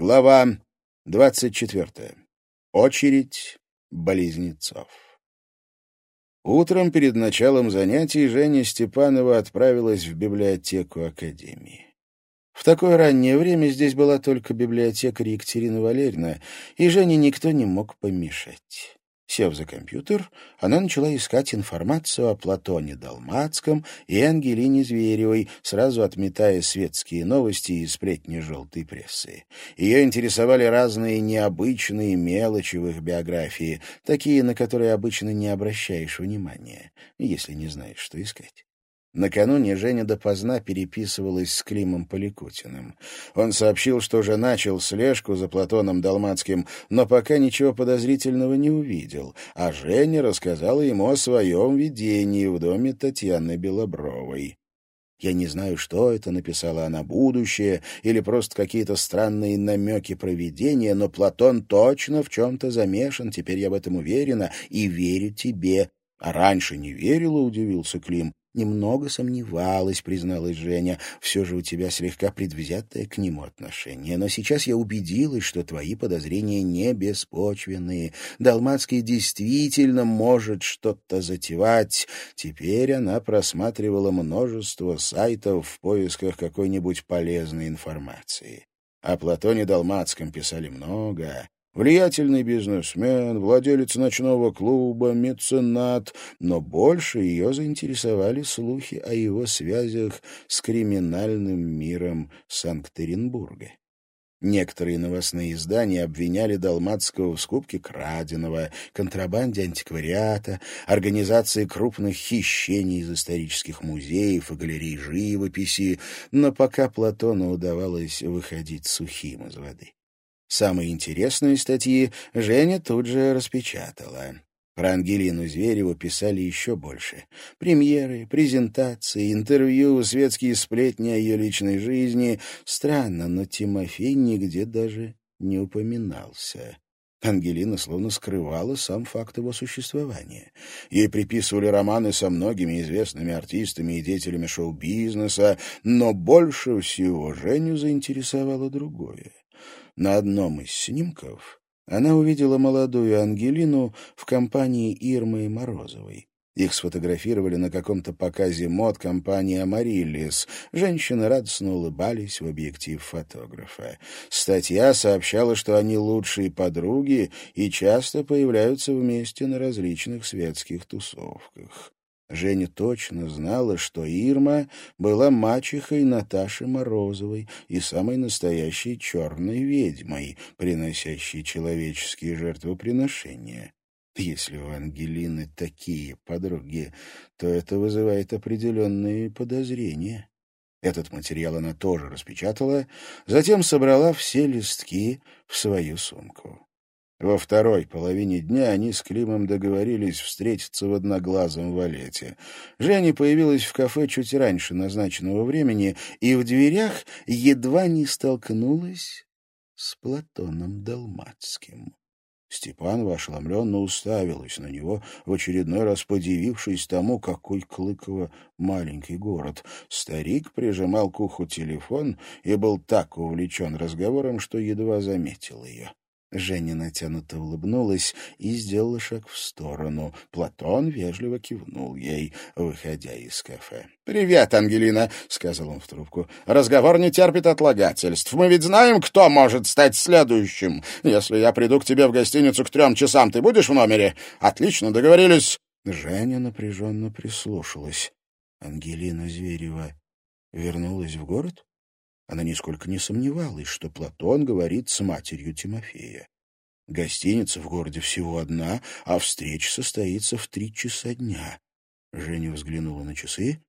Глава 24. Очередь близнецов. Утром перед началом занятий Женя Степанова отправилась в библиотеку академии. В такое раннее время здесь была только библиотекарь Екатерина Валерьевна, и Жене никто не мог помешать. Сев за компьютер, она начала искать информацию о Платоне Далмацком и Ангелине Зверевой, сразу отметая светские новости и сплетни желтой прессы. Ее интересовали разные необычные мелочи в их биографии, такие, на которые обычно не обращаешь внимания, если не знаешь, что искать. Накануне Женя допоздна переписывалась с Климом Поликутиным. Он сообщил, что уже начал слежку за Платоном Далмацким, но пока ничего подозрительного не увидел, а Женя рассказала ему о своем видении в доме Татьяны Белобровой. «Я не знаю, что это», — написала она, — «будущее или просто какие-то странные намеки провидения, но Платон точно в чем-то замешан, теперь я в этом уверена и верю тебе». «А раньше не верила», — удивился Клим. «Немного сомневалась», — призналась Женя. «Все же у тебя слегка предвзятое к нему отношение. Но сейчас я убедилась, что твои подозрения не беспочвенные. Далмацкий действительно может что-то затевать». Теперь она просматривала множество сайтов в поисках какой-нибудь полезной информации. О Платоне Далмацком писали много. Влиятельный бизнесмен, владелец ночного клуба, меценат, но больше ее заинтересовали слухи о его связях с криминальным миром Санкт-Петербурга. Некоторые новостные издания обвиняли Далмацкого в скупке краденого, контрабанде антиквариата, организации крупных хищений из исторических музеев и галерей живописи, но пока Платону удавалось выходить сухим из воды. Самые интересные статьи Женя тут же распечатала. Про Ангелину Звереву писали еще больше. Премьеры, презентации, интервью, светские сплетни о ее личной жизни. Странно, но Тимофей нигде даже не упоминался. Ангелина словно скрывала сам факт его существования. Ей приписывали романы со многими известными артистами и деятелями шоу-бизнеса, но больше всего Женю заинтересовало другое. На одном из снимков она увидела молодую Ангелину в компании Ирмы Морозовой. Их сфотографировали на каком-то показе мод компании «Амариллис». Женщины радостно улыбались в объектив фотографа. Статья сообщала, что они лучшие подруги и часто появляются вместе на различных светских тусовках. Женя точно знала, что Ирма была мачехой Наташи Морозовой и самой настоящей черной ведьмой, приносящей человеческие жертвоприношения. Если у Ангелины такие подруги, то это вызывает определенные подозрения. Этот материал она тоже распечатала, затем собрала все листки в свою сумку. Во второй половине дня они с Климом договорились встретиться в Одноглазом валете. Женя появилась в кафе чуть раньше назначенного времени и в дверях едва не столкнулась с Платоном Далмацким. Степанова ошеломленно уставилась на него, в очередной раз подивившись тому, какой Клыково маленький город. Старик прижимал к уху телефон и был так увлечен разговором, что едва заметил ее. Женя натянуто улыбнулась и сделала шаг в сторону. Платон вежливо кивнул ей, выходя из кафе. «Привет, Ангелина», — сказал он в трубку. «Разговор не терпит отлагательств. Мы ведь знаем, кто может стать следующим. Если я приду к тебе в гостиницу к 3 часам, ты будешь в номере? Отлично, договорились». Женя напряженно прислушалась. Ангелина Зверева вернулась в город? Она нисколько не сомневалась, что Платон говорит с матерью Тимофея. Гостиница в городе всего одна, а встреча состоится в 3 часа дня. Женя взглянула на часы.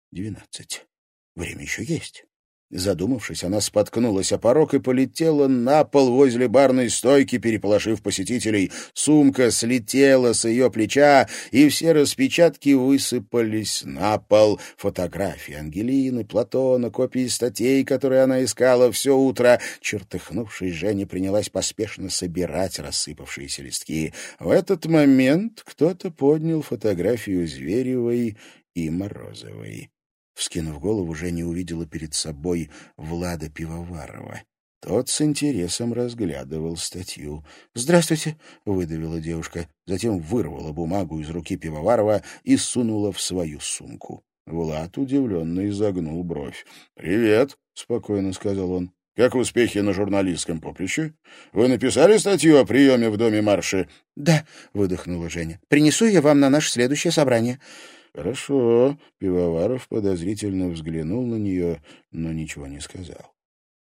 12. Время еще есть. Задумавшись, она споткнулась о порог и полетела на пол возле барной стойки, переполошив посетителей. Сумка слетела с ее плеча, и все распечатки высыпались на пол. Фотографии Ангелины, Платона, копии статей, которые она искала все утро. Чертыхнувшись, Женя принялась поспешно собирать рассыпавшиеся листки. В этот момент кто-то поднял фотографию Зверевой и Морозовой. Вскинув голову, Женя увидела перед собой Влада Пивоварова. Тот с интересом разглядывал статью. «Здравствуйте», — выдавила девушка, затем вырвала бумагу из руки Пивоварова и сунула в свою сумку. Влад удивленно изогнул бровь. «Привет», — спокойно сказал он. «Как успехи на журналистском поприще? Вы написали статью о приеме в доме Марши?» «Да», — выдохнула Женя. «Принесу ее вам на наше следующее собрание». «Хорошо». Пивоваров подозрительно взглянул на нее, но ничего не сказал.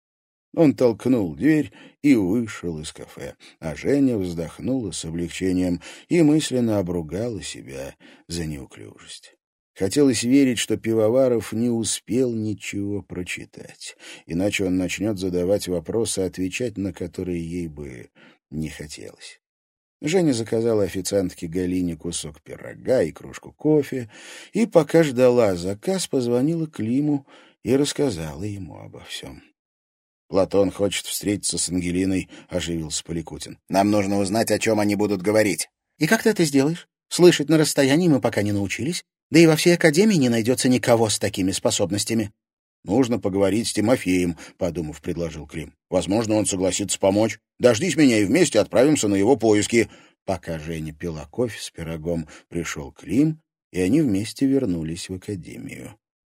Он толкнул дверь и вышел из кафе, а Женя вздохнула с облегчением и мысленно обругала себя за неуклюжесть. Хотелось верить, что Пивоваров не успел ничего прочитать, иначе он начнет задавать вопросы, отвечать на которые ей бы не хотелось. Женя заказала официантке Галине кусок пирога и кружку кофе, и, пока ждала заказ, позвонила Климу и рассказала ему обо всем. «Платон хочет встретиться с Ангелиной», — оживился Поликутин. «Нам нужно узнать, о чем они будут говорить». «И как ты это сделаешь? Слышать на расстоянии мы пока не научились. Да и во всей академии не найдется никого с такими способностями». «Нужно поговорить с Тимофеем», — подумав, предложил Клим. «Возможно, он согласится помочь. Дождись меня и вместе отправимся на его поиски». Пока Женя пила кофе с пирогом, пришел Клим, и они вместе вернулись в академию.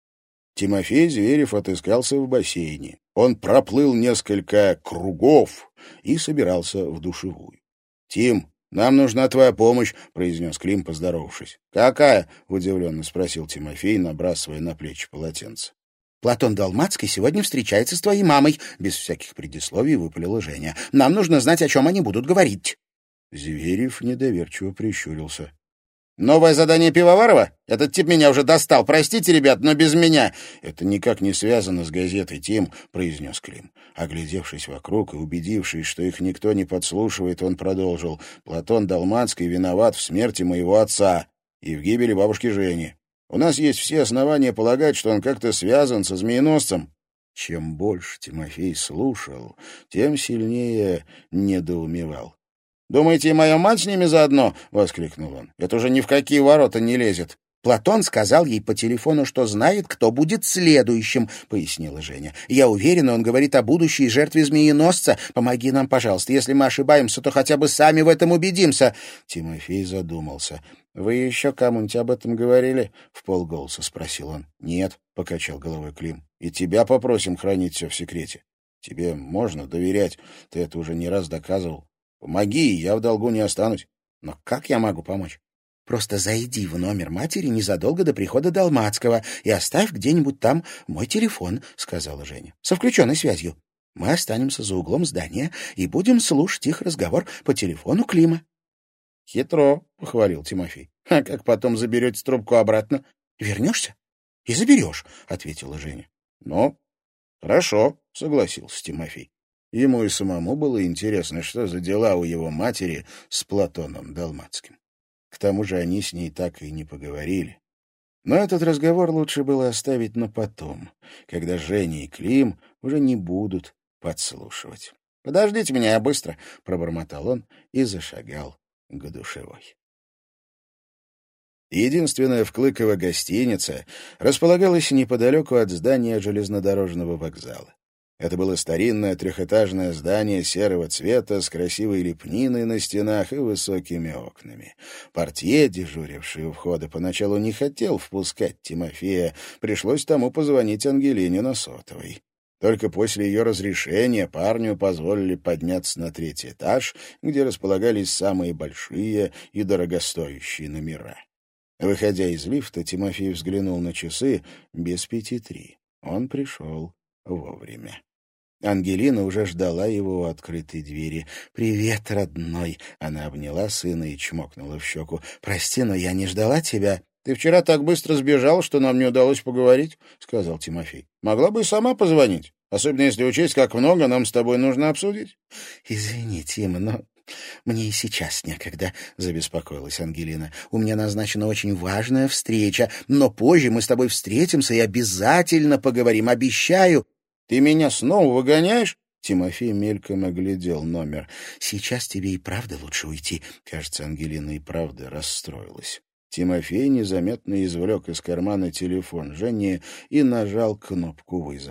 Тимофей Зверев отыскался в бассейне. Он проплыл несколько кругов и собирался в душевую. «Тим, нам нужна твоя помощь», — произнес Клим, поздоровавшись. «Какая?» — удивленно спросил Тимофей, набрасывая на плечи полотенце. «Платон Далмацкий сегодня встречается с твоей мамой», — без всяких предисловий выпалила Женя. «Нам нужно знать, о чем они будут говорить». Зверев недоверчиво прищурился. «Новое задание Пивоварова? Этот тип меня уже достал. Простите, ребят, но без меня». «Это никак не связано с газетой, Тим», — произнес Клим. Оглядевшись вокруг и убедившись, что их никто не подслушивает, он продолжил. «Платон Далмацкий виноват в смерти моего отца и в гибели бабушки Жени. У нас есть все основания полагать, что он как-то связан со змееносцем». Чем больше Тимофей слушал, тем сильнее недоумевал. «Думаете, и моя мать с ними заодно?» — воскликнул он. «Это уже ни в какие ворота не лезет». «Платон сказал ей по телефону, что знает, кто будет следующим», — пояснила Женя. «Я уверена, он говорит о будущей жертве змееносца. Помоги нам, пожалуйста. Если мы ошибаемся, то хотя бы сами в этом убедимся». Тимофей задумался. «Вы еще кому-нибудь об этом говорили?» — вполголоса спросил он. «Нет», — покачал головой Клим. «И тебя попросим хранить все в секрете. Тебе можно доверять. Ты это уже не раз доказывал. Помоги, я в долгу не останусь». «Но как я могу помочь?» «Просто зайди в номер матери незадолго до прихода Далмацкого и оставь где-нибудь там мой телефон», — сказала Женя, — «со включенной связью. Мы останемся за углом здания и будем слушать их разговор по телефону Клима». «Хитро», — похвалил Тимофей. «А как потом заберете трубку обратно?» «Вернешься и заберешь», — ответила Женя. «Ну, хорошо», — согласился Тимофей. Ему и самому было интересно, что за дела у его матери с Платоном Далмацким. К тому же они с ней так и не поговорили. Но этот разговор лучше было оставить на потом, когда Женя и Клим уже не будут подслушивать. «Подождите меня, я быстро», — пробормотал он и зашагал к душевой. Единственная в Клыково гостиница располагалась неподалеку от здания железнодорожного вокзала. Это было старинное трехэтажное здание серого цвета с красивой лепниной на стенах и высокими окнами. Портье, дежуривший у входа, поначалу не хотел впускать Тимофея, пришлось тому позвонить Ангелине на сотовой. Только после ее разрешения парню позволили подняться на 3-й этаж, где располагались самые большие и дорогостоящие номера. Выходя из лифта, Тимофей взглянул на часы без 5:03. Он пришел вовремя. Ангелина уже ждала его у открытой двери. «Привет, родной!» Она обняла сына и чмокнула в щеку. «Прости, но я не ждала тебя». «Ты вчера так быстро сбежал, что нам не удалось поговорить», — сказал Тимофей. «Могла бы и сама позвонить, особенно если учесть, как много нам с тобой нужно обсудить». «Извини, Тима, но мне и сейчас некогда», — забеспокоилась Ангелина. «У меня назначена очень важная встреча, но позже мы с тобой встретимся и обязательно поговорим, обещаю». «Ты меня снова выгоняешь?» Тимофей мельком оглядел номер. «Сейчас тебе и правда лучше уйти». Кажется, Ангелина и правда расстроилась. Тимофей незаметно извлек из кармана телефон Жени и нажал кнопку вызова.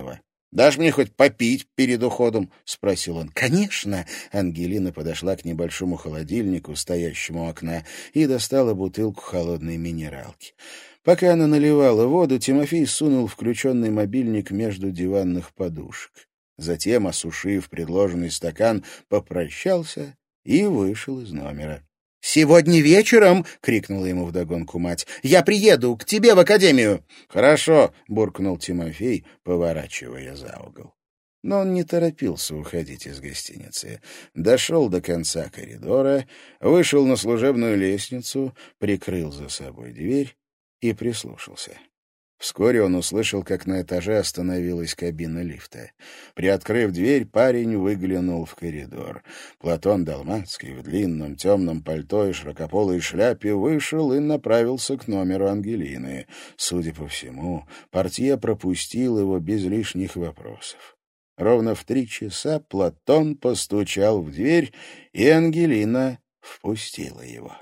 Дашь мне хоть попить перед уходом?» — спросил он. «Конечно!» — Ангелина подошла к небольшому холодильнику, стоящему у окна, и достала бутылку холодной минералки. Пока она наливала воду, Тимофей сунул включенный мобильник между диванных подушек. Затем, осушив предложенный стакан, попрощался и вышел из номера. «Сегодня вечером!» — крикнула ему вдогонку мать. «Я приеду к тебе в академию!» «Хорошо!» — буркнул Тимофей, поворачивая за угол. Но он не торопился уходить из гостиницы. Дошел до конца коридора, вышел на служебную лестницу, прикрыл за собой дверь и прислушался. Вскоре он услышал, как на этаже остановилась кабина лифта. Приоткрыв дверь, парень выглянул в коридор. Платон Далмацкий в длинном темном пальто и широкополой шляпе вышел и направился к номеру Ангелины. Судя по всему, портье пропустил его без лишних вопросов. Ровно в 3 часа Платон постучал в дверь, и Ангелина впустила его.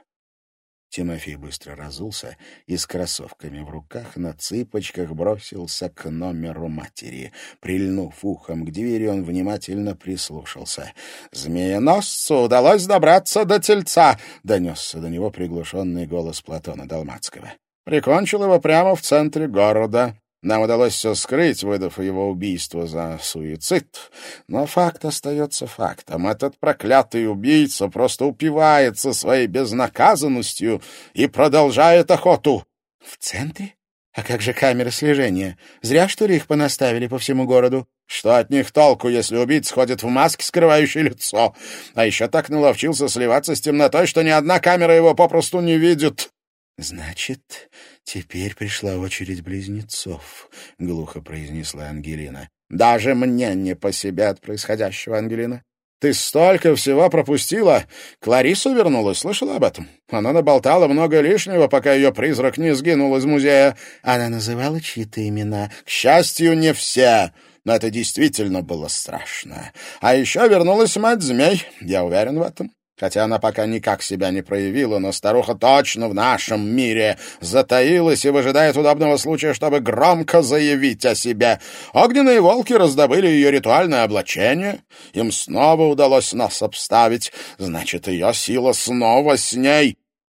Тимофей быстро разулся и с кроссовками в руках на цыпочках бросился к номеру матери. Прильнув ухом к двери, он внимательно прислушался. «Змееносцу удалось добраться до тельца!» — донесся до него приглушенный голос Платона Далмацкого. «Прикончил его прямо в центре города. Нам удалось все скрыть, выдав его убийство за суицид. Но факт остается фактом. Этот проклятый убийца просто упивается своей безнаказанностью и продолжает охоту». «В центре? А как же камеры слежения? Зря, что ли, их понаставили по всему городу?» «Что от них толку, если убийца ходит в маске, скрывающей лицо? А еще так наловчился сливаться с темнотой, что ни одна камера его попросту не видит». «Значит, теперь пришла очередь близнецов», — глухо произнесла Ангелина. «Даже мне не по себе от происходящего, Ангелина. Ты столько всего пропустила. Клариса вернулась, слышала об этом? Она наболтала много лишнего, пока ее призрак не сгинул из музея». «Она называла чьи-то имена?» «К счастью, не все. Но это действительно было страшно. А еще вернулась мать змей, я уверен в этом. Хотя она пока никак себя не проявила, но старуха точно в нашем мире затаилась и выжидает удобного случая, чтобы громко заявить о себе. Огненные волки раздобыли ее ритуальное облачение. Им снова удалось нас обставить. Значит, ее сила снова с ней».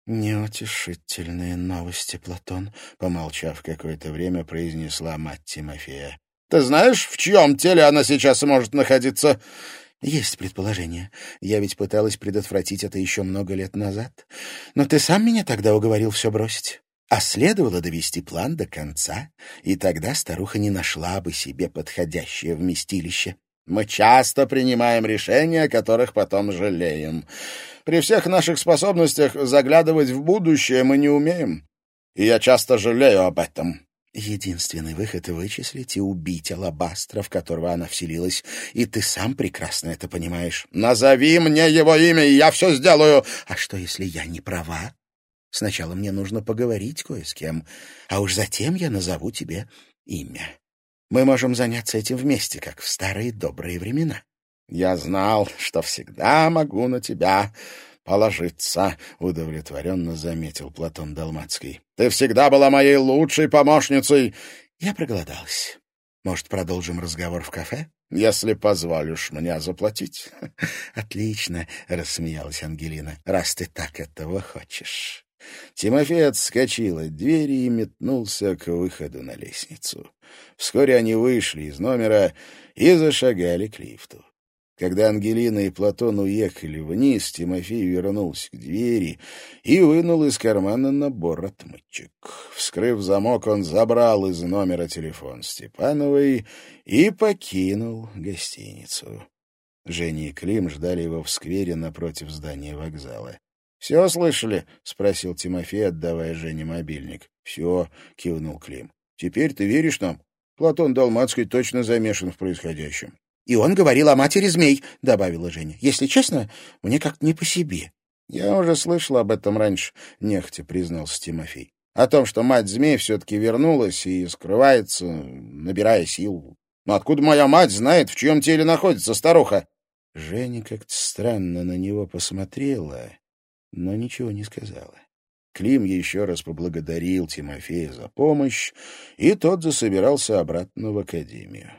«Неутешительные новости, Платон», — помолчав какое-то время, произнесла мать Тимофея. «Ты знаешь, в чьем теле она сейчас может находиться?» «Есть предположение. Я ведь пыталась предотвратить это еще много лет назад. Но ты сам меня тогда уговорил все бросить. А следовало довести план до конца, и тогда старуха не нашла бы себе подходящее вместилище». «Мы часто принимаем решения, о которых потом жалеем. При всех наших способностях заглядывать в будущее мы не умеем. И я часто жалею об этом». «Единственный выход — вычислить и убить Алабастра, в которого она вселилась, и ты сам прекрасно это понимаешь». «Назови мне его имя, и я все сделаю». «А что, если я не права? Сначала мне нужно поговорить кое с кем, а уж затем я назову тебе имя. Мы можем заняться этим вместе, как в старые добрые времена». «Я знал, что всегда могу на тебя положиться», — удовлетворенно заметил Платон Далмацкий. «Ты всегда была моей лучшей помощницей». «Я проголодалась. Может, продолжим разговор в кафе?» «Если позволишь мне заплатить». «Отлично», — рассмеялась Ангелина, — «раз ты так этого хочешь». Тимофей отскочил от двери и метнулся к выходу на лестницу. Вскоре они вышли из номера и зашагали к лифту. Когда Ангелина и Платон уехали вниз, Тимофей вернулся к двери и вынул из кармана набор отмычек. Вскрыв замок, он забрал из номера телефон Степановой и покинул гостиницу. Женя и Клим ждали его в сквере напротив здания вокзала. «Все слышали?» — спросил Тимофей, отдавая Жене мобильник. «Все», — кивнул Клим. «Теперь ты веришь нам? Платон Далмацкий точно замешан в происходящем». «И он говорил о матери змей», — добавила Женя. «Если честно, мне как-то не по себе». «Я уже слышал об этом раньше», — нехотя признался Тимофей. «О том, что мать змей все-таки вернулась и скрывается, набирая сил. Но откуда моя мать знает, в чьем теле находится старуха?» Женя как-то странно на него посмотрела, но ничего не сказала. Клим еще раз поблагодарил Тимофея за помощь, и тот засобирался обратно в академию.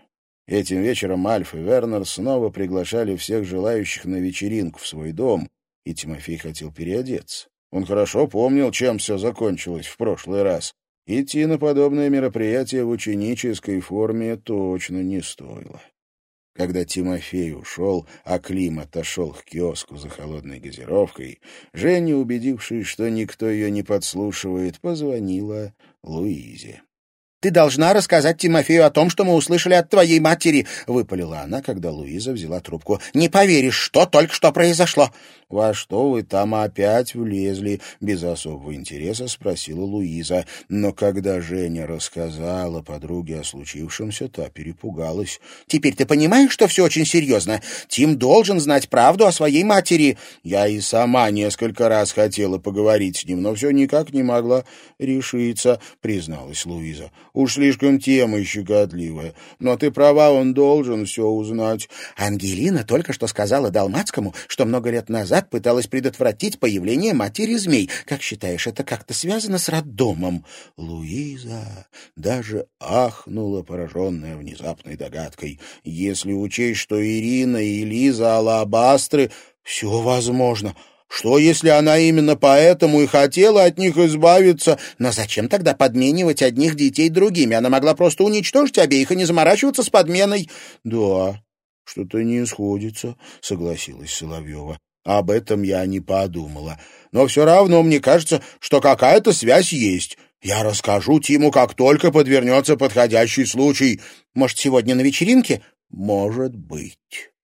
Этим вечером Альф и Вернер снова приглашали всех желающих на вечеринку в свой дом, и Тимофей хотел переодеться. Он хорошо помнил, чем все закончилось в прошлый раз. Идти на подобное мероприятие в ученической форме точно не стоило. Когда Тимофей ушел, а Клим отошел к киоску за холодной газировкой, Женя, убедившись, что никто ее не подслушивает, позвонила Луизе. «Ты должна рассказать Тимофею о том, что мы услышали от твоей матери», — выпалила она, когда Луиза взяла трубку. «Не поверишь, что только что произошло». «Во что вы там опять влезли?» — без особого интереса спросила Луиза. Но когда Женя рассказала подруге о случившемся, та перепугалась. «Теперь ты понимаешь, что все очень серьезно? Тим должен знать правду о своей матери». «Я и сама несколько раз хотела поговорить с ним, но все никак не могла решиться», — призналась Луиза. «Уж слишком тема щекотливая. Но ты права, он должен все узнать». Ангелина только что сказала Далмацкому, что много лет назад пыталась предотвратить появление матери змей. Как считаешь, это как-то связано с роддомом?» Луиза даже ахнула, пораженная внезапной догадкой. Если учесть, что Ирина и Лиза Алабастры, все возможно. Что, если она именно поэтому и хотела от них избавиться? Но зачем тогда подменивать одних детей другими? Она могла просто уничтожить обеих и не заморачиваться с подменой. Да, что-то не сходится, согласилась Соловьева. Об этом я не подумала. Но все равно мне кажется, что какая-то связь есть. Я расскажу Тиму, как только подвернется подходящий случай. Может, сегодня на вечеринке? Может быть.